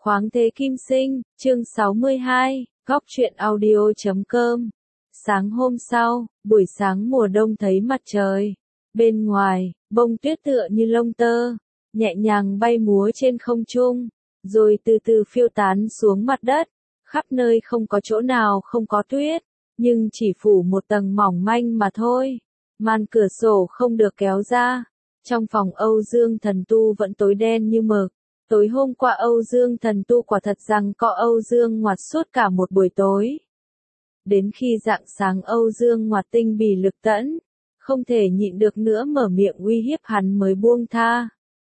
Khoáng thế kim sinh, chương 62, góc truyện audio.com. Sáng hôm sau, buổi sáng mùa đông thấy mặt trời. Bên ngoài, bông tuyết tựa như lông tơ, nhẹ nhàng bay múa trên không trung, rồi từ từ phiêu tán xuống mặt đất. Khắp nơi không có chỗ nào không có tuyết, nhưng chỉ phủ một tầng mỏng manh mà thôi. Màn cửa sổ không được kéo ra. Trong phòng Âu Dương Thần Tu vẫn tối đen như mực. Tối hôm qua Âu Dương Thần Tu quả thật rằng có Âu Dương Ngoạt suốt cả một buổi tối. Đến khi rạng sáng Âu Dương Ngoạt tinh bì lực tẫn, không thể nhịn được nữa mở miệng uy hiếp hắn mới buông tha.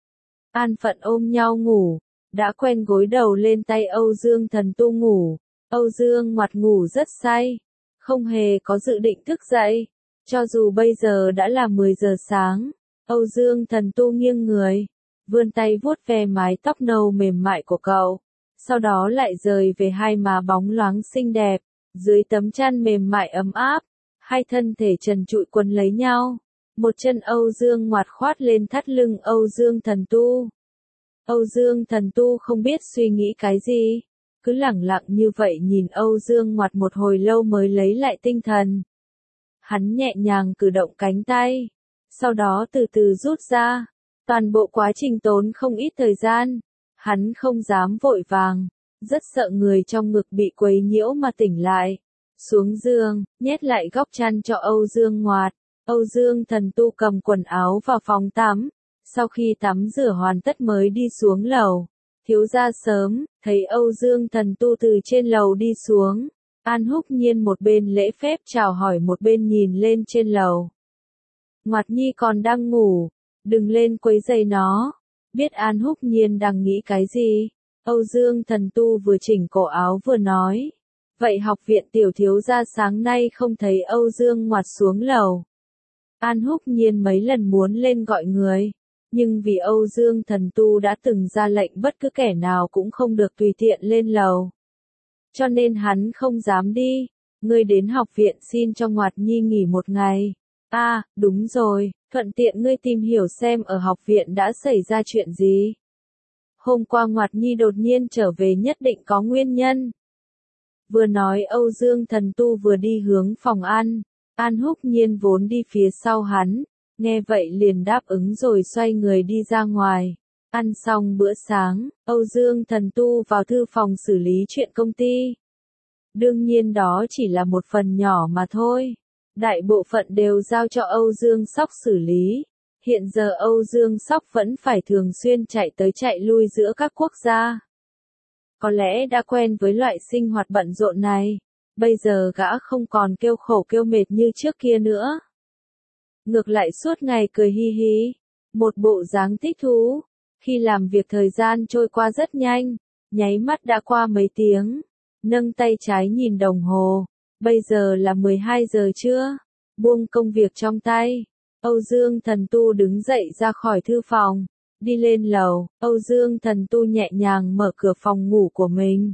An phận ôm nhau ngủ, đã quen gối đầu lên tay Âu Dương Thần Tu ngủ. Âu Dương Ngoạt ngủ rất say, không hề có dự định thức dậy. Cho dù bây giờ đã là 10 giờ sáng, Âu Dương Thần Tu nghiêng người, vươn tay vuốt ve mái tóc nâu mềm mại của cậu, sau đó lại rời về hai má bóng loáng xinh đẹp, dưới tấm chăn mềm mại ấm áp, hai thân thể trần trụi quấn lấy nhau, một chân Âu Dương Ngoạt khoát lên thắt lưng Âu Dương Thần Tu. Âu Dương Thần Tu không biết suy nghĩ cái gì, cứ lẳng lặng như vậy nhìn Âu Dương Ngoạt một hồi lâu mới lấy lại tinh thần. Hắn nhẹ nhàng cử động cánh tay, sau đó từ từ rút ra. Toàn bộ quá trình tốn không ít thời gian, hắn không dám vội vàng, rất sợ người trong ngực bị quấy nhiễu mà tỉnh lại. Xuống giường, nhét lại góc chăn cho Âu Dương Ngoạt. Âu Dương Thần Tu cầm quần áo vào phòng tắm, sau khi tắm rửa hoàn tất mới đi xuống lầu. Thiếu gia sớm, thấy Âu Dương Thần Tu từ trên lầu đi xuống, An Húc Nhiên một bên lễ phép chào hỏi một bên nhìn lên trên lầu. Ngoạt Nhi còn đang ngủ, đừng lên quấy rầy nó. Biết An Húc Nhiên đang nghĩ cái gì, Âu Dương Thần Tu vừa chỉnh cổ áo vừa nói. Vậy học viện tiểu thiếu gia sáng nay không thấy Âu Dương Ngoạt xuống lầu. An Húc Nhiên mấy lần muốn lên gọi người, nhưng vì Âu Dương Thần Tu đã từng ra lệnh bất cứ kẻ nào cũng không được tùy tiện lên lầu, cho nên hắn không dám đi. Ngươi đến học viện xin cho Ngoạt Nhi nghỉ một ngày. À, đúng rồi, thuận tiện ngươi tìm hiểu xem ở học viện đã xảy ra chuyện gì. Hôm qua Ngoạt Nhi đột nhiên trở về nhất định có nguyên nhân. Vừa nói Âu Dương Thần Tu vừa đi hướng phòng ăn. An Húc Nhiên vốn đi phía sau hắn, nghe vậy liền đáp ứng rồi xoay người đi ra ngoài. Ăn xong bữa sáng, Âu Dương Thần Tu vào thư phòng xử lý chuyện công ty. Đương nhiên đó chỉ là một phần nhỏ mà thôi. Đại bộ phận đều giao cho Âu Dương Sóc xử lý. Hiện giờ Âu Dương Sóc vẫn phải thường xuyên chạy tới chạy lui giữa các quốc gia. Có lẽ đã quen với loại sinh hoạt bận rộn này, bây giờ gã không còn kêu khổ kêu mệt như trước kia nữa. Ngược lại suốt ngày cười hi hi, một bộ dáng thích thú. Khi làm việc thời gian trôi qua rất nhanh, nháy mắt đã qua mấy tiếng. Nâng tay trái nhìn đồng hồ, bây giờ là 12 giờ trưa. Buông công việc trong tay, Âu Dương Thần Tu đứng dậy ra khỏi thư phòng, đi lên lầu. Âu Dương Thần Tu nhẹ nhàng mở cửa phòng ngủ của mình.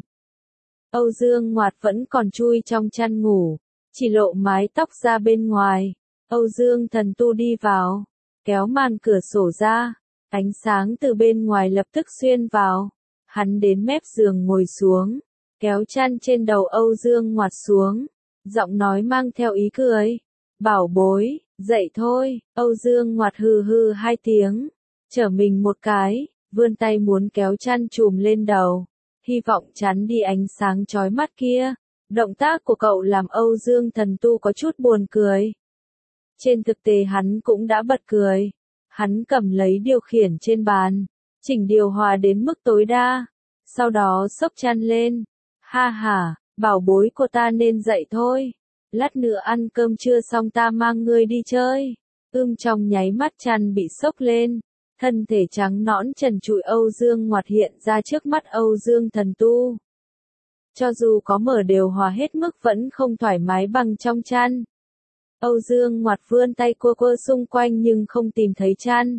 Âu Dương Ngoạt vẫn còn chui trong chăn ngủ, chỉ lộ mái tóc ra bên ngoài. Âu Dương Thần Tu đi vào, kéo màn cửa sổ ra, ánh sáng từ bên ngoài lập tức xuyên vào. Hắn đến mép giường ngồi xuống, kéo chăn trên đầu Âu Dương Ngoạt xuống, giọng nói mang theo ý cười. Bảo bối, dậy thôi. Âu Dương Ngoạt hừ hừ hai tiếng, trở mình một cái, vươn tay muốn kéo chăn trùm lên đầu, hy vọng chắn đi ánh sáng chói mắt kia. Động tác của cậu làm Âu Dương Thần Tu có chút buồn cười. Trên thực tế hắn cũng đã bật cười. Hắn cầm lấy điều khiển trên bàn, chỉnh điều hòa đến mức tối đa, sau đó xốc chăn lên. Ha ha, bảo bối của ta nên dậy thôi. Lát nữa ăn cơm trưa xong ta mang ngươi đi chơi. Trong nháy mắt chăn bị xốc lên, thân thể trắng nõn trần trụi Âu Dương Ngoạt hiện ra trước mắt Âu Dương Thần Tu. Cho dù có mở điều hòa hết mức vẫn không thoải mái bằng trong chăn. Âu Dương Ngoạt vươn tay cua cua xung quanh nhưng không tìm thấy chăn.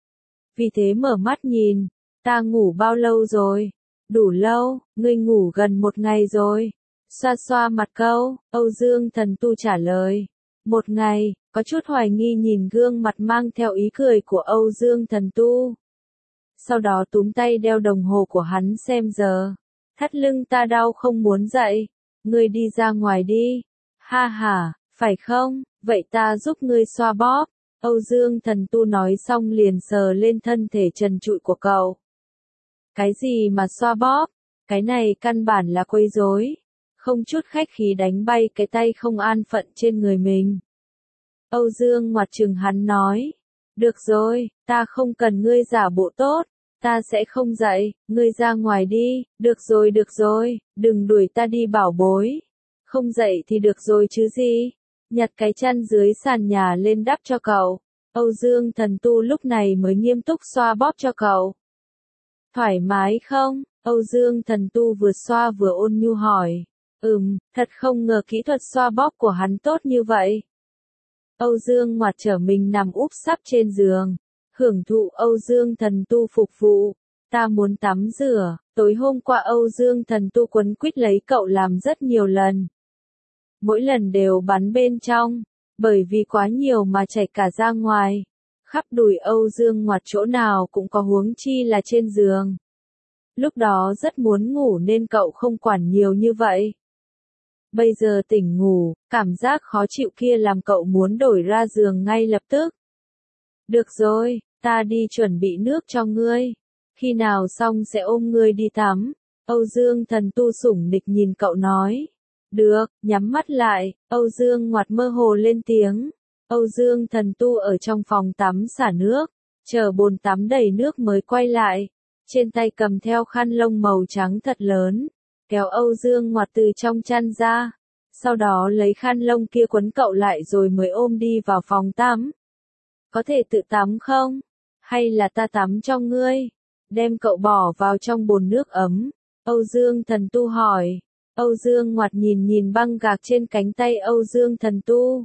Vì thế mở mắt nhìn, ta ngủ bao lâu rồi? Đủ lâu, ngươi ngủ gần một ngày rồi. Xoa xoa mặt câu, Âu Dương Thần Tu trả lời. Một ngày, có chút hoài nghi nhìn gương mặt mang theo ý cười của Âu Dương Thần Tu. sau đó túm tay đeo đồng hồ của hắn xem giờ. Thắt lưng ta đau không muốn dậy, ngươi đi ra ngoài đi. Ha ha, phải không, vậy ta giúp ngươi xoa bóp. Âu Dương Thần Tu nói xong liền sờ lên thân thể trần trụi của cậu. Cái gì mà xoa bóp, cái này căn bản là quấy rối. Không chút khách khí đánh bay cái tay không an phận trên người mình. Âu Dương ngoặt trừng hắn nói. Được rồi, ta không cần ngươi giả bộ tốt. Ta sẽ không dậy, ngươi ra ngoài đi. Được rồi, đừng đuổi ta đi bảo bối. Không dậy thì được rồi chứ gì. Nhặt cái chăn dưới sàn nhà lên đắp cho cậu. Âu Dương Thần Tu lúc này mới nghiêm túc xoa bóp cho cậu. Thoải mái không? Âu Dương Thần Tu vừa xoa vừa ôn nhu hỏi. Thật không ngờ kỹ thuật xoa bóp của hắn tốt như vậy. Âu Dương ngoặt trở mình nằm úp sấp trên giường. Hưởng thụ Âu Dương Thần Tu phục vụ. Ta muốn tắm rửa. Tối hôm qua Âu Dương Thần Tu quấn quýt lấy cậu làm rất nhiều lần. Mỗi lần đều bắn bên trong. Bởi vì quá nhiều mà chảy cả ra ngoài. Khắp đùi Âu Dương ngoặt chỗ nào cũng có, huống chi là trên giường. Lúc đó rất muốn ngủ nên cậu không quản nhiều như vậy. Bây giờ tỉnh ngủ, cảm giác khó chịu kia làm cậu muốn đổi ra giường ngay lập tức. Được rồi, ta đi chuẩn bị nước cho ngươi. Khi nào xong sẽ ôm ngươi đi tắm. Âu Dương Thần Tu sủng nịch nhìn cậu nói. Được, nhắm mắt lại. Âu Dương ngoặt mơ hồ lên tiếng. Âu Dương Thần Tu ở trong phòng tắm xả nước, chờ bồn tắm đầy nước mới quay lại. Trên tay cầm theo khăn lông màu trắng thật lớn, kéo Âu Dương ngoặt từ trong chăn ra. Sau đó lấy khăn lông kia quấn cậu lại rồi mới ôm đi vào phòng tắm. Có thể tự tắm không? Hay là ta tắm cho ngươi? Đem cậu bỏ vào trong bồn nước ấm. Âu Dương Thần Tu hỏi. Âu Dương ngoặt nhìn băng gạc trên cánh tay Âu Dương Thần Tu.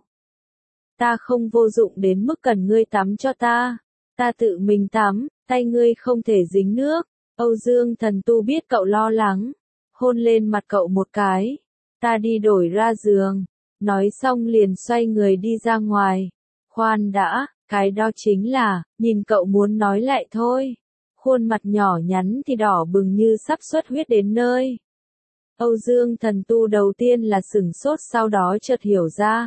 Ta không vô dụng đến mức cần ngươi tắm cho ta. Ta tự mình tắm, tay ngươi không thể dính nước. Âu Dương Thần Tu biết cậu lo lắng. Hôn lên mặt cậu một cái. Ta đi đổi ra giường. Nói xong liền xoay người đi ra ngoài. Khoan đã, cái đó chính là, nhìn cậu muốn nói lại thôi. Khuôn mặt nhỏ nhắn thì đỏ bừng như sắp xuất huyết đến nơi. Âu Dương Thần Tu đầu tiên là sửng sốt, sau đó chợt hiểu ra.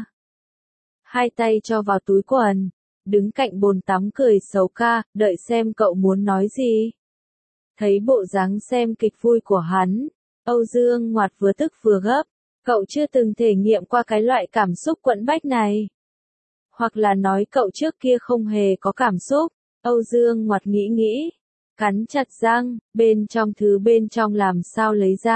Hai tay cho vào túi quần, đứng cạnh bồn tắm cười xấu ca, đợi xem cậu muốn nói gì. Thấy bộ dáng xem kịch vui của hắn, Âu Dương ngoặt vừa tức vừa gấp, cậu chưa từng thể nghiệm qua cái loại cảm xúc quẫn bách này. Hoặc là nói cậu trước kia không hề có cảm xúc. Âu Dương ngoặt nghĩ, cắn chặt răng, bên trong làm sao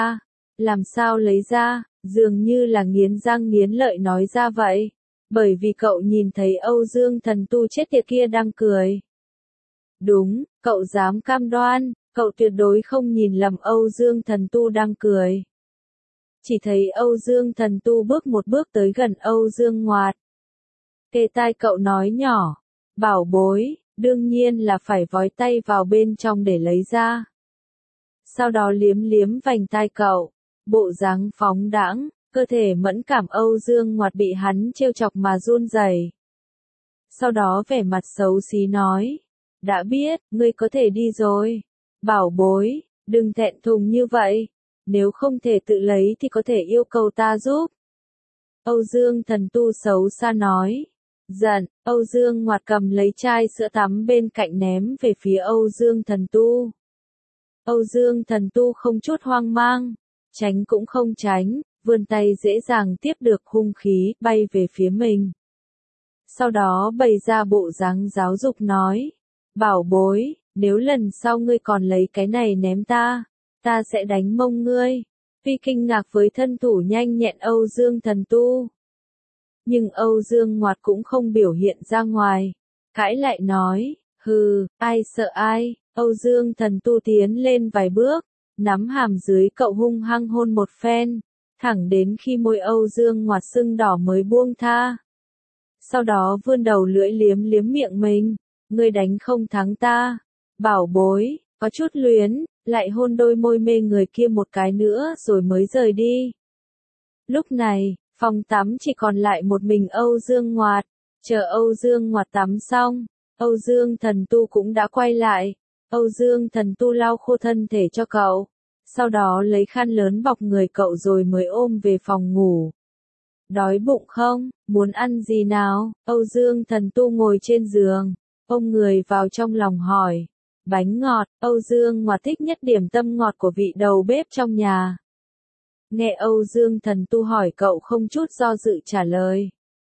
lấy ra, dường như là nghiến răng nghiến lợi nói ra vậy. Bởi vì cậu nhìn thấy Âu Dương Thần Tu chết tiệt kia đang cười. Đúng, cậu dám cam đoan, cậu tuyệt đối không nhìn lầm Âu Dương Thần Tu đang cười. Chỉ thấy Âu Dương Thần Tu bước một bước tới gần Âu Dương ngoặt. Kề tai cậu nói nhỏ, bảo bối, đương nhiên là phải vói tay vào bên trong để lấy ra. Sau đó liếm vành tai cậu, bộ dáng phóng đãng. Cơ thể mẫn cảm Âu Dương ngoặt bị hắn trêu chọc mà run rẩy. Sau đó vẻ mặt xấu xí nói. Đã biết, ngươi có thể đi rồi. Bảo bối, đừng thẹn thùng như vậy. Nếu không thể tự lấy thì có thể yêu cầu ta giúp. Âu Dương Thần Tu xấu xa nói. Giận, Âu Dương ngoặt cầm lấy chai sữa tắm bên cạnh ném về phía Âu Dương Thần Tu. Âu Dương Thần Tu không chút hoang mang, tránh cũng không tránh. Vươn tay dễ dàng tiếp được hung khí, bay về phía mình. Sau đó bày ra bộ dáng giáo dục nói. Bảo bối, nếu lần sau ngươi còn lấy cái này ném ta sẽ đánh mông ngươi. Phi kinh ngạc với thân thủ nhanh nhẹn Âu Dương Thần Tu. Nhưng Âu Dương ngoặt cũng không biểu hiện ra ngoài. Cãi lại nói, hừ, ai sợ ai. Âu Dương Thần Tu tiến lên vài bước, nắm hàm dưới cậu hung hăng hôn một phen. Thẳng đến khi môi Âu Dương ngoặt sưng đỏ mới buông tha. Sau đó vươn đầu lưỡi liếm miệng mình. Ngươi đánh không thắng ta. Bảo bối, có chút luyến, lại hôn đôi môi mê người kia một cái nữa rồi mới rời đi. Lúc này, phòng tắm chỉ còn lại một mình Âu Dương ngoặt. Chờ Âu Dương ngoặt tắm xong, Âu Dương Thần Tu cũng đã quay lại. Âu Dương Thần Tu lau khô thân thể cho cậu, sau đó lấy khăn lớn bọc người cậu rồi mới ôm về phòng ngủ. Đói bụng không, muốn ăn gì nào? Âu Dương Thần Tu ngồi trên giường, ôm người vào trong lòng hỏi. Bánh ngọt, Âu Dương Ngoạt thích nhất điểm tâm ngọt của vị đầu bếp trong nhà. Nghe Âu Dương Thần Tu hỏi cậu không chút do dự trả lời.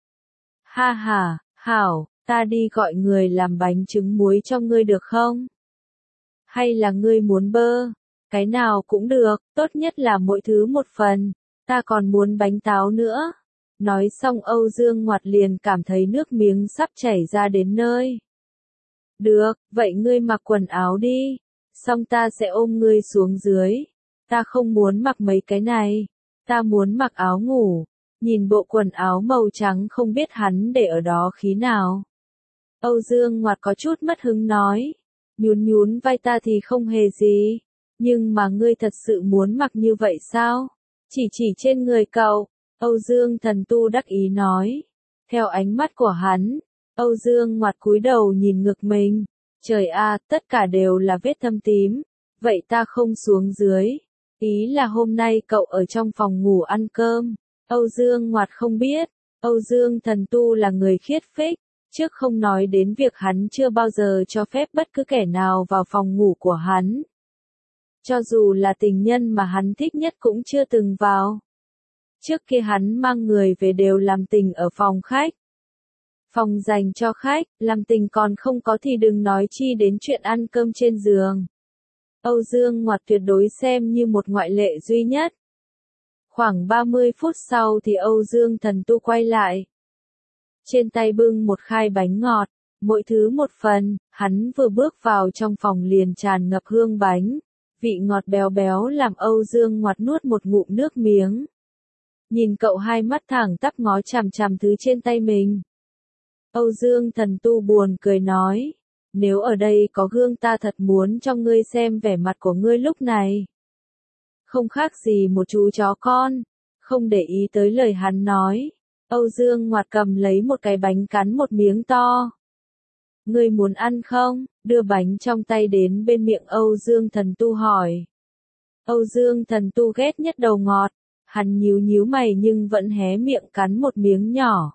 Ha ha, hảo, ta đi gọi người làm bánh trứng muối cho ngươi được không? Hay là ngươi muốn bơ? Cái nào cũng được, tốt nhất là mỗi thứ một phần, ta còn muốn bánh táo nữa. Nói xong Âu Dương Ngoạt liền cảm thấy nước miếng sắp chảy ra đến nơi. Được, vậy ngươi mặc quần áo đi, xong ta sẽ ôm ngươi xuống dưới. Ta không muốn mặc mấy cái này, ta muốn mặc áo ngủ. Nhìn bộ quần áo màu trắng không biết hắn để ở đó khí nào. Âu Dương Ngoạt có chút mất hứng nói, nhún nhún vai ta thì không hề gì, nhưng mà ngươi thật sự muốn mặc như vậy sao? Chỉ trên người cậu, Âu Dương Thần Tu đắc ý nói. Theo ánh mắt của hắn, Âu Dương Ngoạt cúi đầu nhìn ngực mình, trời a, tất cả đều là vết thâm tím, vậy ta không xuống dưới. Ý là hôm nay cậu ở trong phòng ngủ ăn cơm. Âu Dương Ngoạt không biết, Âu Dương Thần Tu là người khiết phích, trước không nói đến việc hắn chưa bao giờ cho phép bất cứ kẻ nào vào phòng ngủ của hắn. Cho dù là tình nhân mà hắn thích nhất cũng chưa từng vào. Trước kia hắn mang người về đều làm tình ở phòng khách. Phòng dành cho khách, làm tình còn không có thì đừng nói chi đến chuyện ăn cơm trên giường. Âu Dương Ngoạt tuyệt đối xem như một ngoại lệ duy nhất. Khoảng 30 phút sau thì Âu Dương Thần Tu quay lại. Trên tay bưng một khai bánh ngọt, mỗi thứ một phần, hắn vừa bước vào trong phòng liền tràn ngập hương bánh. Vị ngọt béo béo làm Âu Dương Ngoạt nuốt một ngụm nước miếng. Nhìn cậu hai mắt thẳng tắp ngó chằm chằm thứ trên tay mình. Âu Dương Thần Tu buồn cười nói, nếu ở đây có gương ta thật muốn cho ngươi xem vẻ mặt của ngươi lúc này. Không khác gì một chú chó con, không để ý tới lời hắn nói. Âu Dương Ngoạt cầm lấy một cái bánh cắn một miếng to. Ngươi muốn ăn không? Đưa bánh trong tay đến bên miệng Âu Dương Thần Tu hỏi. Âu Dương Thần Tu ghét nhất đầu ngọt, hắn nhíu nhíu mày nhưng vẫn hé miệng cắn một miếng nhỏ.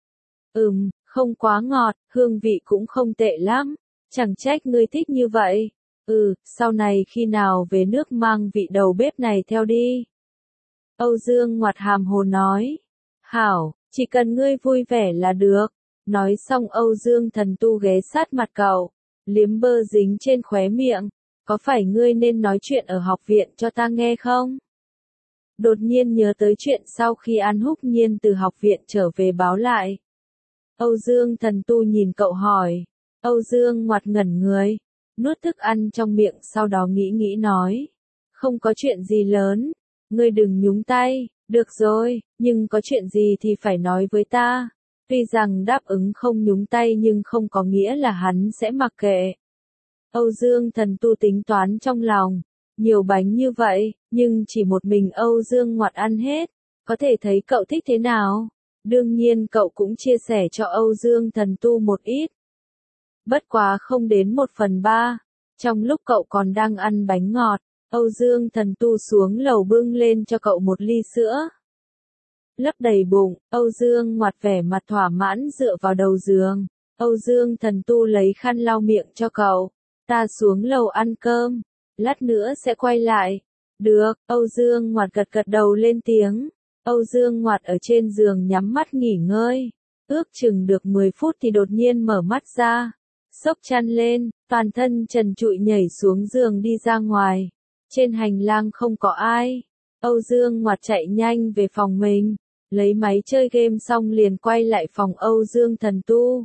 Không quá ngọt, hương vị cũng không tệ lắm, chẳng trách ngươi thích như vậy. Sau này khi nào về nước mang vị đầu bếp này theo đi. Âu Dương Ngoạt hàm hồ nói. Hảo, chỉ cần ngươi vui vẻ là được. Nói xong Âu Dương Thần Tu ghé sát mặt cậu, liếm bơ dính trên khóe miệng. Có phải ngươi nên nói chuyện ở học viện cho ta nghe không? Đột nhiên nhớ tới chuyện sau khi An Húc Nhiên từ học viện trở về báo lại. Âu Dương Thần Tu nhìn cậu hỏi. Âu Dương Ngoạt ngẩn người, nuốt thức ăn trong miệng sau đó nghĩ nói. Không có chuyện gì lớn, ngươi đừng nhúng tay, được rồi, nhưng có chuyện gì thì phải nói với ta. Tuy rằng đáp ứng không nhúng tay nhưng không có nghĩa là hắn sẽ mặc kệ. Âu Dương Thần Tu tính toán trong lòng, nhiều bánh như vậy, nhưng chỉ một mình Âu Dương Ngoạt ăn hết, có thể thấy cậu thích thế nào. Đương nhiên cậu cũng chia sẻ cho Âu Dương Thần Tu một ít. Bất quá không đến 1/3, trong lúc cậu còn đang ăn bánh ngọt, Âu Dương Thần Tu xuống lầu bưng lên cho cậu một ly sữa. Lấp đầy bụng, Âu Dương Ngoạt vẻ mặt thỏa mãn dựa vào đầu giường. Âu Dương Thần Tu lấy khăn lau miệng cho cậu. Ta xuống lầu ăn cơm, lát nữa sẽ quay lại. Được, Âu Dương Ngoạt gật đầu lên tiếng. Âu Dương Ngoạt ở trên giường nhắm mắt nghỉ ngơi. Ước chừng được 10 phút thì đột nhiên mở mắt ra. Xốc chăn lên, toàn thân trần trụi nhảy xuống giường đi ra ngoài. Trên hành lang không có ai. Âu Dương Ngoạt chạy nhanh về phòng mình. Lấy máy chơi game xong liền quay lại phòng Âu Dương Thần Tu.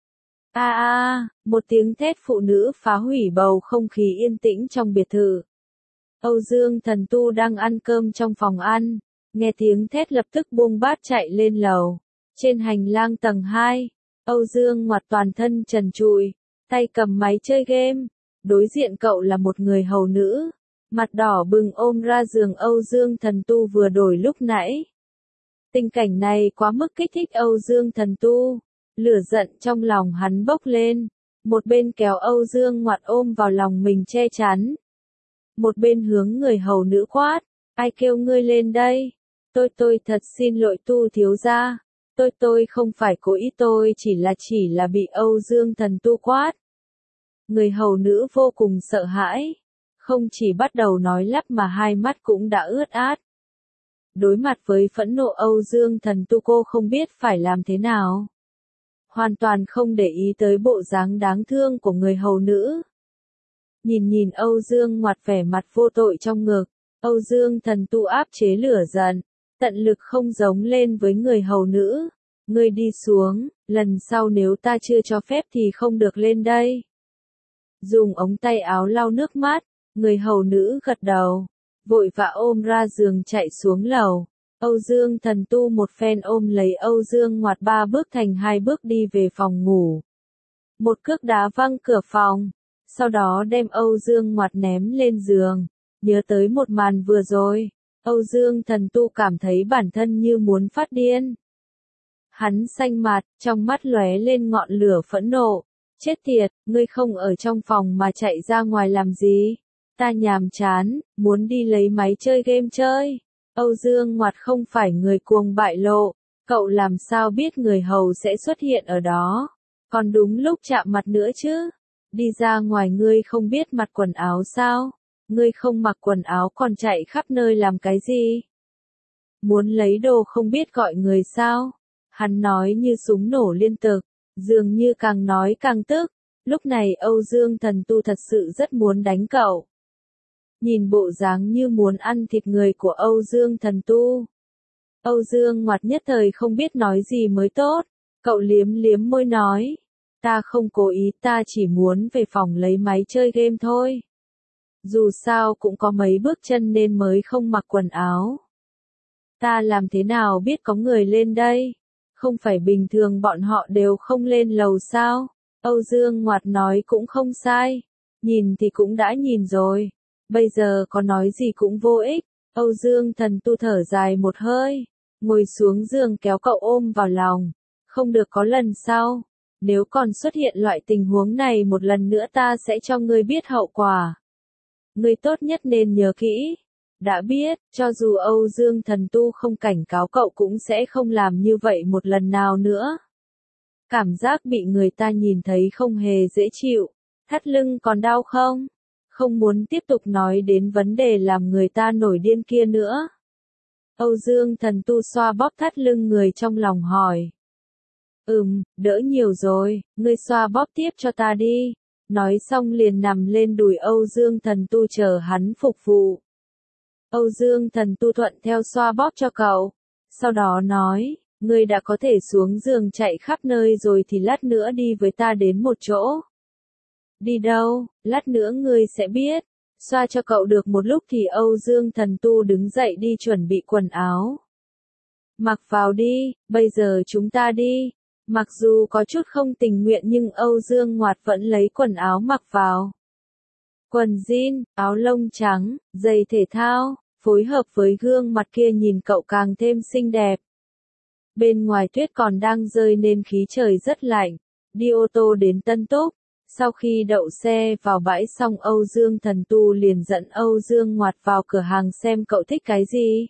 Một tiếng thét phụ nữ phá hủy bầu không khí yên tĩnh trong biệt thự. Âu Dương Thần Tu đang ăn cơm trong phòng ăn, nghe tiếng thét lập tức buông bát chạy lên lầu. Trên hành lang tầng 2, Âu Dương Ngoạt toàn thân trần trụi, tay cầm máy chơi game. Đối diện cậu là một người hầu nữ, mặt đỏ bừng ôm ra giường Âu Dương Thần Tu vừa đổi lúc nãy. Tình cảnh này quá mức kích thích Âu Dương Thần Tu. Lửa giận trong lòng hắn bốc lên, một bên kéo Âu Dương Ngoặt ôm vào lòng mình che chắn. Một bên hướng người hầu nữ quát, ai kêu ngươi lên đây? Tôi thật xin lỗi Tu thiếu gia. Tôi không phải cố ý, tôi chỉ là bị Âu Dương thần tu quát. Người hầu nữ vô cùng sợ hãi. Không chỉ bắt đầu nói lắp mà hai mắt cũng đã ướt át. Đối mặt với phẫn nộ Âu Dương thần tu, cô không biết phải làm thế nào. Hoàn toàn không để ý tới bộ dáng đáng thương của người hầu nữ. Nhìn Âu Dương Ngoặt vẻ mặt vô tội trong ngực, Âu Dương thần tu áp chế lửa giận, tận lực không giống lên với người hầu nữ. Ngươi đi xuống, lần sau nếu ta chưa cho phép thì không được lên đây. Dùng ống tay áo lau nước mắt, người hầu nữ gật đầu, vội vã ôm ra giường chạy xuống lầu. Âu Dương thần tu một phen ôm lấy Âu Dương Ngoặt 3 bước thành 2 bước đi về phòng ngủ. Một cước đá văng cửa phòng, sau đó đem Âu Dương Ngoặt ném lên giường. Nhớ tới một màn vừa rồi, Âu Dương thần tu cảm thấy bản thân như muốn phát điên. Hắn xanh mặt, trong mắt lóe lên ngọn lửa phẫn nộ. Chết tiệt, ngươi không ở trong phòng mà chạy ra ngoài làm gì? Ta nhàm chán, muốn đi lấy máy chơi game chơi. Âu Dương Ngoặt không phải người cuồng bại lộ, cậu làm sao biết người hầu sẽ xuất hiện ở đó? Còn đúng lúc chạm mặt nữa chứ? Đi ra ngoài ngươi không biết mặc quần áo sao? Ngươi không mặc quần áo còn chạy khắp nơi làm cái gì? Muốn lấy đồ không biết gọi người sao? Hắn nói như súng nổ liên tục, dường như càng nói càng tức. Lúc này Âu Dương thần tu thật sự rất muốn đánh cậu. Nhìn bộ dáng như muốn ăn thịt người của Âu Dương thần tu. Âu Dương Ngoặt nhất thời không biết nói gì mới tốt. Cậu liếm liếm môi nói. Ta không cố ý, ta chỉ muốn về phòng lấy máy chơi game thôi. Dù sao cũng có mấy bước chân nên mới không mặc quần áo. Ta làm thế nào biết có người lên đây? Không phải bình thường bọn họ đều không lên lầu sao? Âu Dương Ngoặt nói cũng không sai. Nhìn thì cũng đã nhìn rồi. Bây giờ có nói gì cũng vô ích. Âu Dương thần tu thở dài một hơi. Ngồi xuống giường kéo cậu ôm vào lòng. Không được có lần sau. Nếu còn xuất hiện loại tình huống này một lần nữa ta sẽ cho ngươi biết hậu quả. Ngươi tốt nhất nên nhớ kỹ. Đã biết, cho dù Âu Dương thần tu không cảnh cáo cậu cũng sẽ không làm như vậy một lần nào nữa. Cảm giác bị người ta nhìn thấy không hề dễ chịu. Thắt lưng còn đau không? Không muốn tiếp tục nói đến vấn đề làm người ta nổi điên kia nữa. Âu Dương thần tu xoa bóp thắt lưng người trong lòng hỏi. Đỡ nhiều rồi, ngươi xoa bóp tiếp cho ta đi. Nói xong liền nằm lên đùi Âu Dương thần tu chờ hắn phục vụ. Âu Dương thần tu thuận theo xoa bóp cho cậu. Sau đó nói, ngươi đã có thể xuống giường chạy khắp nơi rồi thì lát nữa đi với ta đến một chỗ. Đi đâu, lát nữa ngươi sẽ biết. Xoa cho cậu được một lúc thì Âu Dương thần tu đứng dậy đi chuẩn bị quần áo. Mặc vào đi, bây giờ chúng ta đi. Mặc dù có chút không tình nguyện nhưng Âu Dương Ngoặt vẫn lấy quần áo mặc vào. Quần jean, áo lông trắng, giày thể thao, phối hợp với gương mặt kia nhìn cậu càng thêm xinh đẹp. Bên ngoài tuyết còn đang rơi nên khí trời rất lạnh. Đi ô tô đến Tân Túc. Sau khi đậu xe vào bãi xong Âu Dương thần tu liền dẫn Âu Dương Ngoặt vào cửa hàng xem cậu thích cái gì.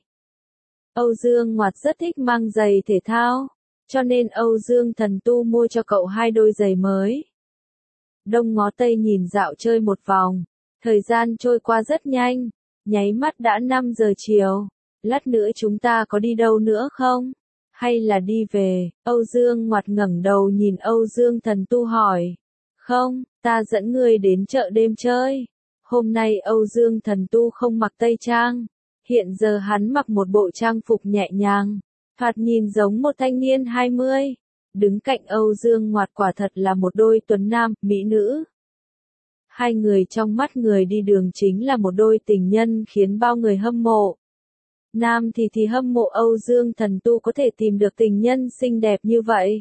Âu Dương Ngoặt rất thích mang giày thể thao. Cho nên Âu Dương thần tu mua cho cậu 2 đôi giày mới. Đông ngó tây nhìn dạo chơi một vòng. Thời gian trôi qua rất nhanh. Nháy mắt đã 5 giờ chiều. Lát nữa chúng ta có đi đâu nữa không? Hay là đi về? Âu Dương Ngoặt ngẩng đầu nhìn Âu Dương thần tu hỏi. Không, ta dẫn ngươi đến chợ đêm chơi. Hôm nay Âu Dương thần tu không mặc tây trang. Hiện giờ hắn mặc một bộ trang phục nhẹ nhàng. Thoạt nhìn giống một thanh niên 20. Đứng cạnh Âu Dương Ngoặt quả thật là một đôi tuấn nam, mỹ nữ. Hai người trong mắt người đi đường chính là một đôi tình nhân khiến bao người hâm mộ. Nam thì hâm mộ Âu Dương thần tu có thể tìm được tình nhân xinh đẹp như vậy.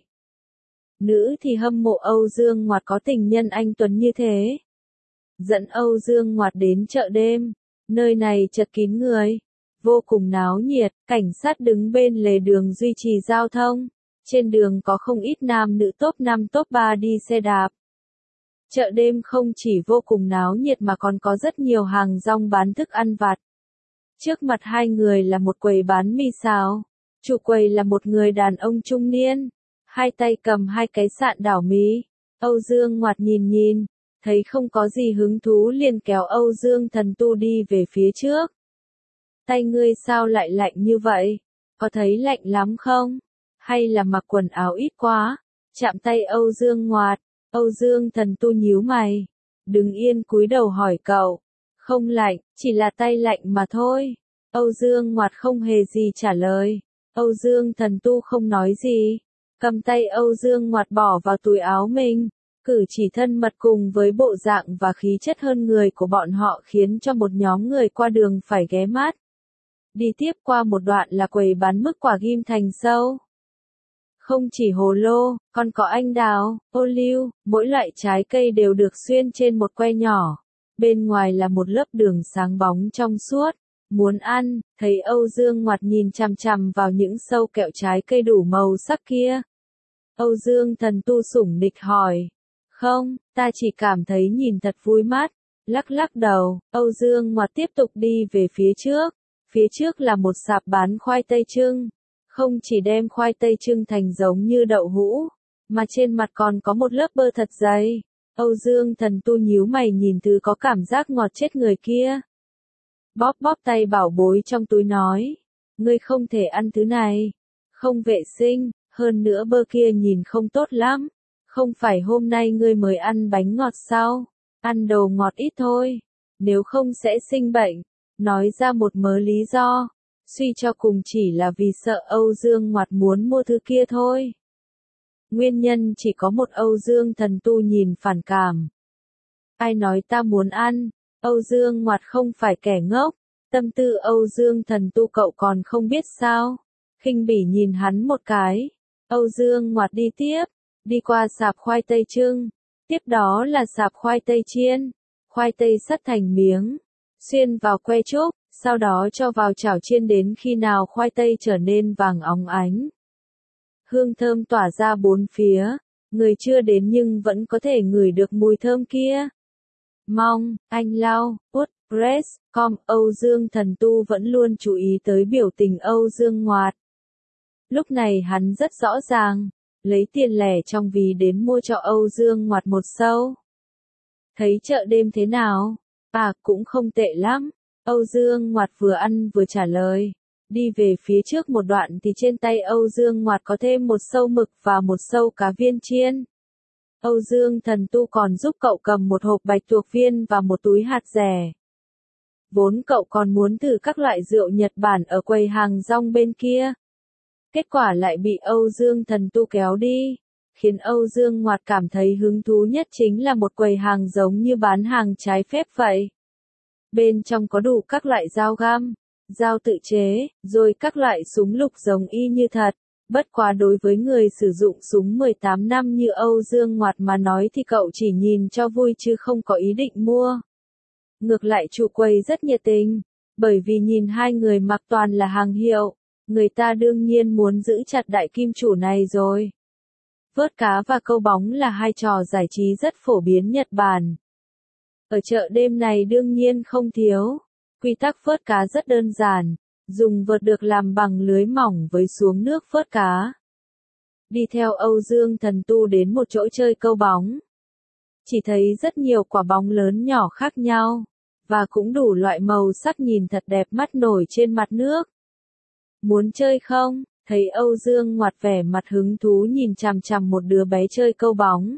Nữ thì hâm mộ Âu Dương Ngoặt có tình nhân anh tuấn như thế. Dẫn Âu Dương Ngoặt đến chợ đêm. Nơi này chật kín người. Vô cùng náo nhiệt, cảnh sát đứng bên lề đường duy trì giao thông. Trên đường có không ít nam nữ top 5 top 3 đi xe đạp. Chợ đêm không chỉ vô cùng náo nhiệt mà còn có rất nhiều hàng rong bán thức ăn vặt. Trước mặt hai người là một quầy bán mì xào. Chủ quầy là một người đàn ông trung niên, hai tay cầm hai cái sạn đảo mì. Âu Dương Ngoạt nhìn, thấy không có gì hứng thú liền kéo Âu Dương Thần Tu đi về phía trước. Tay ngươi sao lại lạnh như vậy? Có thấy lạnh lắm không? Hay là mặc quần áo ít quá? Chạm tay Âu Dương Ngoạt, Âu Dương Thần Tu nhíu mày. Đứng yên cúi đầu hỏi cậu. Không lạnh, chỉ là tay lạnh mà thôi. Âu Dương Ngoạt không hề gì trả lời. Âu Dương Thần Tu không nói gì. Cầm tay Âu Dương Ngoạt bỏ vào túi áo mình. Cử chỉ thân mật cùng với bộ dạng và khí chất hơn người của bọn họ khiến cho một nhóm người qua đường phải ghé mắt. Đi tiếp qua một đoạn là quầy bán mức quả ghim thành sâu. Không chỉ hồ lô, còn có anh đào, ô liu, mỗi loại trái cây đều được xuyên trên một que nhỏ. Bên ngoài là một lớp đường sáng bóng trong suốt. Muốn ăn, thấy Âu Dương Ngoạt nhìn chằm chằm vào những sâu kẹo trái cây đủ màu sắc kia. Âu Dương Thần Tu sủng nịch hỏi. Không, ta chỉ cảm thấy nhìn thật vui mắt. Lắc lắc đầu, Âu Dương Ngoạt tiếp tục đi về phía trước. Phía trước là một sạp bán khoai tây chưng. Không chỉ đem khoai tây chưng thành giống như đậu hũ, mà trên mặt còn có một lớp bơ thật dày. Âu Dương Thần Tu nhíu mày nhìn thứ có cảm giác ngọt chết người kia. Bóp bóp tay bảo bối trong túi nói. Ngươi không thể ăn thứ này. Không vệ sinh, hơn nữa bơ kia nhìn không tốt lắm. Không phải hôm nay ngươi mới ăn bánh ngọt sao? Ăn đồ ngọt ít thôi. Nếu không sẽ sinh bệnh. Nói ra một mớ lý do. Suy cho cùng chỉ là vì sợ Âu Dương Ngoạt muốn mua thứ kia thôi. Nguyên nhân chỉ có một. Âu Dương Thần Tu nhìn phản cảm. Ai nói ta muốn ăn? Âu Dương Ngoạt không phải kẻ ngốc. Tâm tư Âu Dương Thần Tu cậu còn không biết sao? Khinh bỉ nhìn hắn một cái. Âu Dương Ngoạt đi tiếp. Đi qua sạp khoai tây chưng. Tiếp đó là sạp khoai tây chiên. Khoai tây sắt thành miếng. Xuyên vào que trúc. Sau đó cho vào chảo chiên đến khi nào khoai tây trở nên vàng óng ánh. Hương thơm tỏa ra bốn phía. Người chưa đến nhưng vẫn có thể ngửi được mùi thơm kia. Mong, anh Lau, Út, Press, Com, Âu Dương Thần Tu vẫn luôn chú ý tới biểu tình Âu Dương Ngoạt. Lúc này hắn rất rõ ràng, lấy tiền lẻ trong ví đến mua cho Âu Dương Ngoạt một sâu. Thấy chợ đêm thế nào? À, cũng không tệ lắm. Âu Dương Ngoạt vừa ăn vừa trả lời. Đi về phía trước một đoạn thì trên tay Âu Dương Ngoạt có thêm một sâu mực và một sâu cá viên chiên. Âu Dương Thần Tu còn giúp cậu cầm một hộp bạch tuộc viên và một túi hạt dẻ. Vốn cậu còn muốn thử các loại rượu Nhật Bản ở quầy hàng rong bên kia. Kết quả lại bị Âu Dương Thần Tu kéo đi. Khiến Âu Dương Ngoạt cảm thấy hứng thú nhất chính là một quầy hàng giống như bán hàng trái phép vậy. Bên trong có đủ các loại dao găm, dao tự chế, rồi các loại súng lục giống y như thật. Bất quá đối với người sử dụng súng 18 năm như Âu Dương Ngoạt mà nói thì cậu chỉ nhìn cho vui chứ không có ý định mua. Ngược lại chủ quầy rất nhiệt tình, bởi vì nhìn hai người mặc toàn là hàng hiệu, người ta đương nhiên muốn giữ chặt đại kim chủ này rồi. Vớt cá và câu bóng là hai trò giải trí rất phổ biến Nhật Bản. Ở chợ đêm này đương nhiên không thiếu. Quy tắc vớt cá rất đơn giản, dùng vợt được làm bằng lưới mỏng với xuống nước vớt cá. Đi theo Âu Dương Thần Tu đến một chỗ chơi câu bóng. Chỉ thấy rất nhiều quả bóng lớn nhỏ khác nhau, và cũng đủ loại màu sắc nhìn thật đẹp mắt nổi trên mặt nước. Muốn chơi không? Thấy Âu Dương Ngoạt vẻ mặt hứng thú nhìn chằm chằm một đứa bé chơi câu bóng.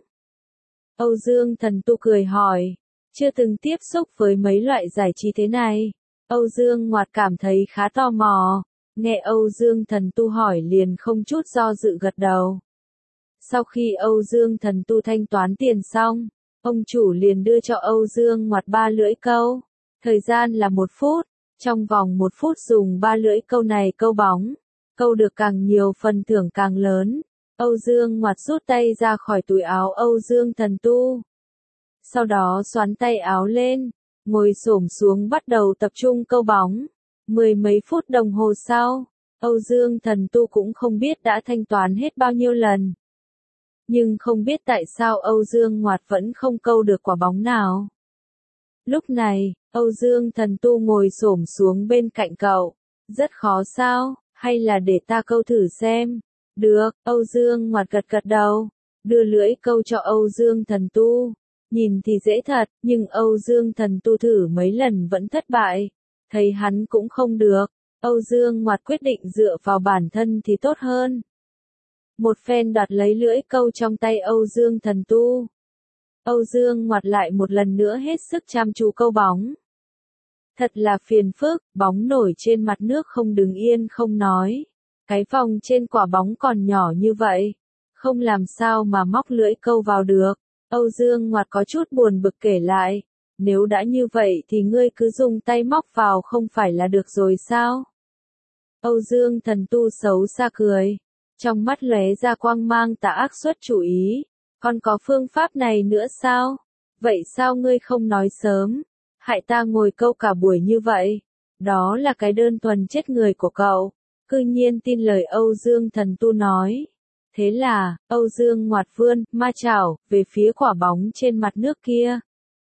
Âu Dương Thần Tu cười hỏi, chưa từng tiếp xúc với mấy loại giải trí thế này. Âu Dương Ngoạt cảm thấy khá tò mò, nghe Âu Dương Thần Tu hỏi liền không chút do dự gật đầu. Sau khi Âu Dương Thần Tu thanh toán tiền xong, ông chủ liền đưa cho Âu Dương Ngoạt 3 lưỡi câu. Thời gian là 1 phút, trong vòng 1 phút dùng 3 lưỡi câu này câu bóng. Câu được càng nhiều phần thưởng càng lớn. Âu Dương Ngoạt rút tay ra khỏi túi áo Âu Dương Thần Tu. Sau đó xoắn tay áo lên, ngồi xổm xuống bắt đầu tập trung câu bóng. 10 mấy phút đồng hồ sau, Âu Dương Thần Tu cũng không biết đã thanh toán hết bao nhiêu lần. nhưng không biết tại sao Âu Dương Ngoạt vẫn không câu được quả bóng nào. Lúc này, Âu Dương Thần Tu ngồi xổm xuống bên cạnh cậu. Rất khó sao, hay là để ta câu thử xem? Được, Âu Dương Ngoạt gật gật đầu, đưa lưỡi câu cho Âu Dương Thần Tu. Nhìn thì dễ thật, nhưng Âu Dương Thần Tu thử mấy lần vẫn thất bại. Thấy hắn cũng không được, Âu Dương Ngoạt quyết định dựa vào bản thân thì tốt hơn. Một phen đoạt lấy lưỡi câu trong tay Âu Dương Thần Tu. Âu Dương Ngoạt lại một lần nữa hết sức chăm chú câu bóng. Thật là phiền phức, bóng nổi trên mặt nước không đứng yên không nói. Cái vòng trên quả bóng còn nhỏ như vậy, không làm sao mà móc lưỡi câu vào được. Âu Dương Ngoạt có chút buồn bực kể lại, nếu đã như vậy thì ngươi cứ dùng tay móc vào không phải là được rồi sao? Âu Dương Thần Tu xấu xa cười, trong mắt lóe ra quang mang tà ác xuất chủ ý, còn có phương pháp này nữa sao? Vậy sao ngươi không nói sớm? Hại ta ngồi câu cả buổi như vậy. Đó là cái đơn thuần chết người của cậu. Cư nhiên tin lời Âu Dương Thần Tu nói. Thế là, Âu Dương Ngoạt vươn, ma chảo, về phía quả bóng trên mặt nước kia.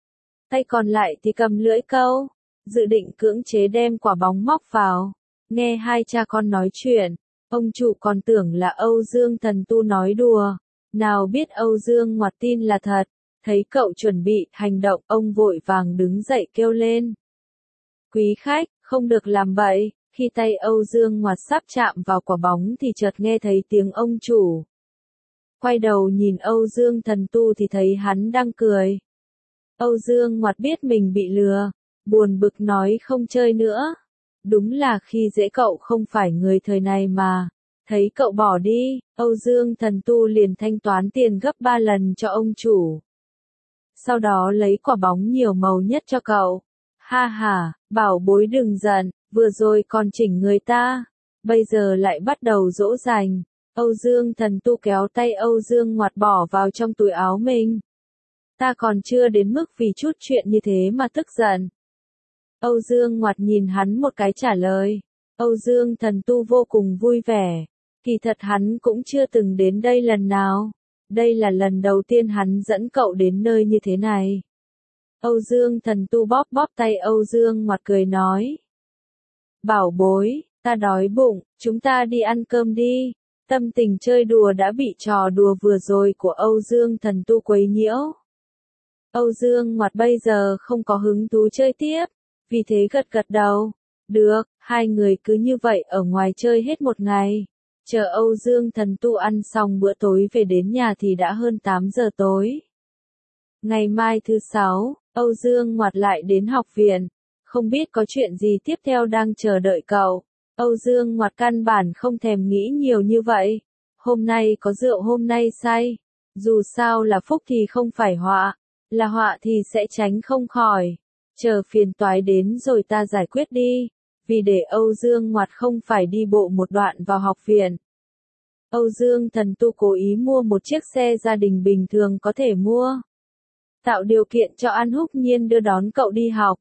Tay còn lại thì cầm lưỡi câu, dự định cưỡng chế đem quả bóng móc vào. Nghe hai cha con nói chuyện, ông chủ còn tưởng là Âu Dương Thần Tu nói đùa. Nào biết Âu Dương Ngoạt tin là thật. Thấy cậu chuẩn bị hành động, ông vội vàng đứng dậy kêu lên. Quý khách, không được làm bậy. Khi tay Âu Dương Ngoạt sắp chạm vào quả bóng thì chợt nghe thấy tiếng ông chủ. Quay đầu nhìn Âu Dương Thần Tu thì thấy hắn đang cười. Âu Dương Ngoạt biết mình bị lừa, buồn bực nói không chơi nữa. Đúng là khi dễ cậu không phải người thời này mà. Thấy cậu bỏ đi, Âu Dương Thần Tu liền thanh toán tiền gấp 3 lần cho ông chủ. Sau đó lấy quả bóng nhiều màu nhất cho cậu. Ha ha, bảo bối đừng giận, vừa rồi còn chỉnh người ta, bây giờ lại bắt đầu dỗ dành. Âu Dương Thần Tu kéo tay Âu Dương Ngoạt bỏ vào trong túi áo mình. Ta còn chưa đến mức vì chút chuyện như thế mà tức giận. Âu Dương Ngoạt nhìn hắn một cái trả lời. Âu Dương Thần Tu vô cùng vui vẻ. Kỳ thật hắn cũng chưa từng đến đây lần nào. Đây là lần đầu tiên hắn dẫn cậu đến nơi như thế này. Âu Dương Thần Tu bóp bóp tay Âu Dương Ngoạt cười nói. Bảo bối, ta đói bụng, chúng ta đi ăn cơm đi. Tâm tình chơi đùa đã bị trò đùa vừa rồi của Âu Dương Thần Tu quấy nhiễu. Âu Dương Ngoạt bây giờ không có hứng thú chơi tiếp, vì thế gật gật đầu. Được, hai người cứ như vậy ở ngoài chơi hết một ngày. Chờ Âu Dương Thần Tu ăn xong bữa tối về đến nhà thì đã hơn 8 giờ tối. Ngày mai thứ 6, Âu Dương Ngoạt lại đến học viện. Không biết có chuyện gì tiếp theo đang chờ đợi cậu. Âu Dương Ngoạt căn bản không thèm nghĩ nhiều như vậy. Hôm nay có rượu hôm nay say. Dù sao là phúc thì không phải họa. Là họa thì sẽ tránh không khỏi. Chờ phiền toái đến rồi ta giải quyết đi. Vì để Âu Dương Ngoạt không phải đi bộ một đoạn vào học viện. Âu Dương Thần Tu cố ý mua một chiếc xe gia đình bình thường có thể mua. Tạo điều kiện cho An Húc Nhiên đưa đón cậu đi học.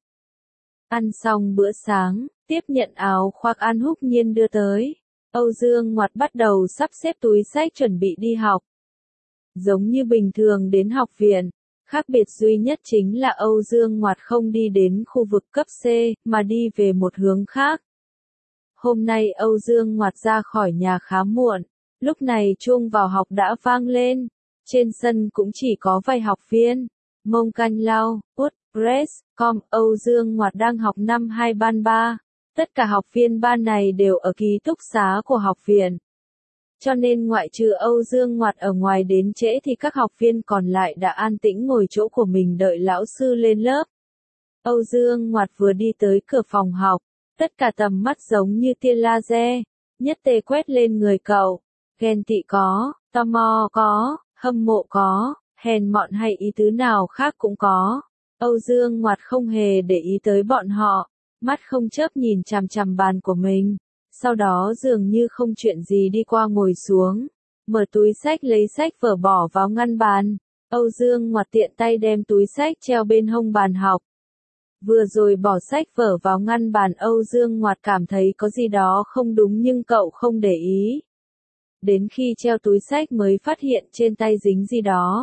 Ăn xong bữa sáng, tiếp nhận áo khoác An Húc Nhiên đưa tới. Âu Dương Ngoạt bắt đầu sắp xếp túi xách chuẩn bị đi học. Giống như bình thường đến học viện, khác biệt duy nhất chính là Âu Dương Ngoạt không đi đến khu vực cấp C, mà đi về một hướng khác. Hôm nay Âu Dương Ngoạt ra khỏi nhà khá muộn, lúc này chuông vào học đã vang lên. Trên sân cũng chỉ có vài học viên. Mông Canh Lao, Út, Press, Com, Âu Dương Ngoạt đang học năm 2 ban 3. Tất cả học viên ban này đều ở ký túc xá của học viện. Cho nên ngoại trừ Âu Dương Ngoạt ở ngoài đến trễ thì các học viên còn lại đã an tĩnh ngồi chỗ của mình đợi lão sư lên lớp. Âu Dương Ngoạt vừa đi tới cửa phòng học, tất cả tầm mắt giống như tia laser, nhất tề quét lên người cậu. Ghen tị có, tò mò có, hâm mộ có, hèn mọn hay ý tứ nào khác cũng có. Âu Dương Ngoạt không hề để ý tới bọn họ, mắt không chớp nhìn chằm chằm bàn của mình. Sau đó dường như không chuyện gì đi qua ngồi xuống, mở túi xách lấy sách vở bỏ vào ngăn bàn. Âu Dương Ngoạt tiện tay đem túi xách treo bên hông bàn học. Vừa rồi bỏ sách vở vào ngăn bàn Âu Dương Ngoạt cảm thấy có gì đó không đúng nhưng cậu không để ý. đến khi treo túi xách mới phát hiện trên tay dính gì đó.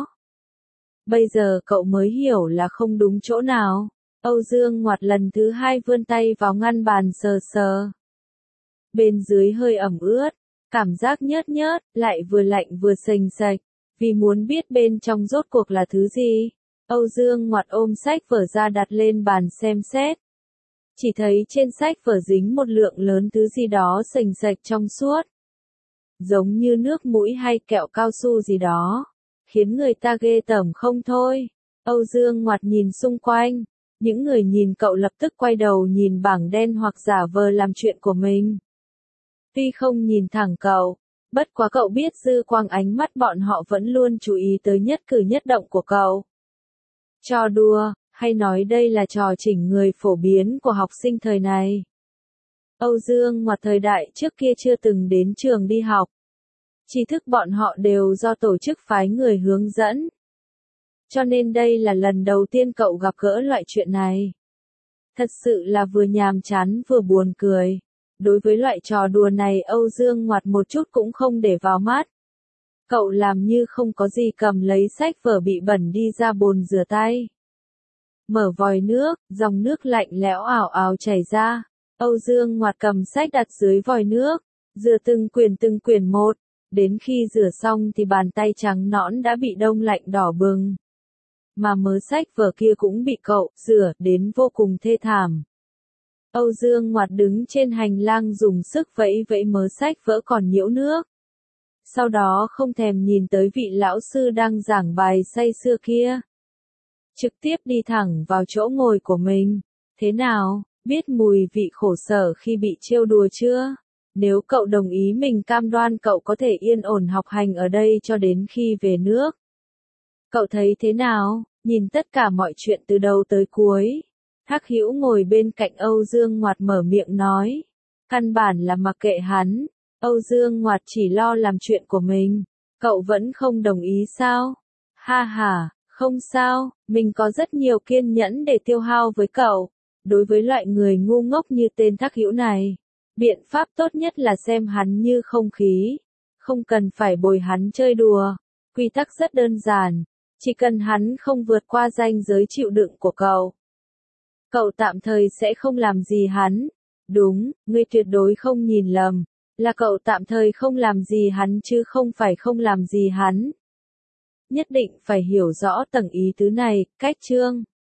Bây giờ cậu mới hiểu là không đúng chỗ nào. Âu Dương Ngoạt lần thứ hai vươn tay vào ngăn bàn sờ sờ. Bên dưới hơi ẩm ướt, cảm giác nhớt nhớt, lại vừa lạnh vừa sềnh sạch. Vì muốn biết bên trong rốt cuộc là thứ gì, Âu Dương Ngoạt ôm sách vở ra đặt lên bàn xem xét. Chỉ thấy trên sách vở dính một lượng lớn thứ gì đó sềnh sạch trong suốt. Giống như nước mũi hay kẹo cao su gì đó, khiến người ta ghê tởm không thôi. Âu Dương Ngoạt nhìn xung quanh, những người nhìn cậu lập tức quay đầu nhìn bảng đen hoặc giả vờ làm chuyện của mình. Tuy không nhìn thẳng cậu, bất quá cậu biết dư quang ánh mắt bọn họ vẫn luôn chú ý tới nhất cử nhất động của cậu. Trò đùa, hay nói đây là trò chỉnh người phổ biến của học sinh thời này. Âu Dương Ngoạt thời đại trước kia chưa từng đến trường đi học. Tri thức bọn họ đều do tổ chức phái người hướng dẫn. Cho nên đây là lần đầu tiên cậu gặp gỡ loại chuyện này. Thật sự là vừa nhàm chán vừa buồn cười. Đối với loại trò đùa này Âu Dương Ngoạt một chút cũng không để vào mắt. Cậu làm như không có gì cầm lấy sách vở bị bẩn đi ra bồn rửa tay. Mở vòi nước, dòng nước lạnh lẽo ảo ảo chảy ra. Âu Dương Ngoạt cầm sách đặt dưới vòi nước, rửa từng quyển một. Đến khi rửa xong thì bàn tay trắng nõn đã bị đông lạnh đỏ bừng. Mà mớ sách vở kia cũng bị cậu rửa đến vô cùng thê thảm. Âu Dương Ngoạt đứng trên hành lang dùng sức vẫy vẫy mớ sách vỡ còn nhiễu nước. Sau đó không thèm nhìn tới vị lão sư đang giảng bài say sưa kia. Trực tiếp đi thẳng vào chỗ ngồi của mình. Thế nào, biết mùi vị khổ sở khi bị trêu đùa chưa? Nếu cậu đồng ý mình cam đoan cậu có thể yên ổn học hành ở đây cho đến khi về nước. Cậu thấy thế nào? Nhìn tất cả mọi chuyện từ đầu tới cuối. Hắc Hữu ngồi bên cạnh Âu Dương Ngoạt mở miệng nói. Căn bản là mặc kệ hắn. Âu Dương Ngoạt chỉ lo làm chuyện của mình. Cậu vẫn không đồng ý sao? Ha ha, không sao, mình có rất nhiều kiên nhẫn để tiêu hao với cậu. Đối với loại người ngu ngốc như tên Hắc Hữu này, biện pháp tốt nhất là xem hắn như không khí. Không cần phải bồi hắn chơi đùa. Quy tắc rất đơn giản. Chỉ cần hắn không vượt qua ranh giới chịu đựng của cậu. Cậu tạm thời sẽ không làm gì hắn. Đúng, ngươi tuyệt đối không nhìn lầm. Là cậu tạm thời không làm gì hắn chứ không phải không làm gì hắn. Nhất định phải hiểu rõ tầng ý tứ này, cách chương.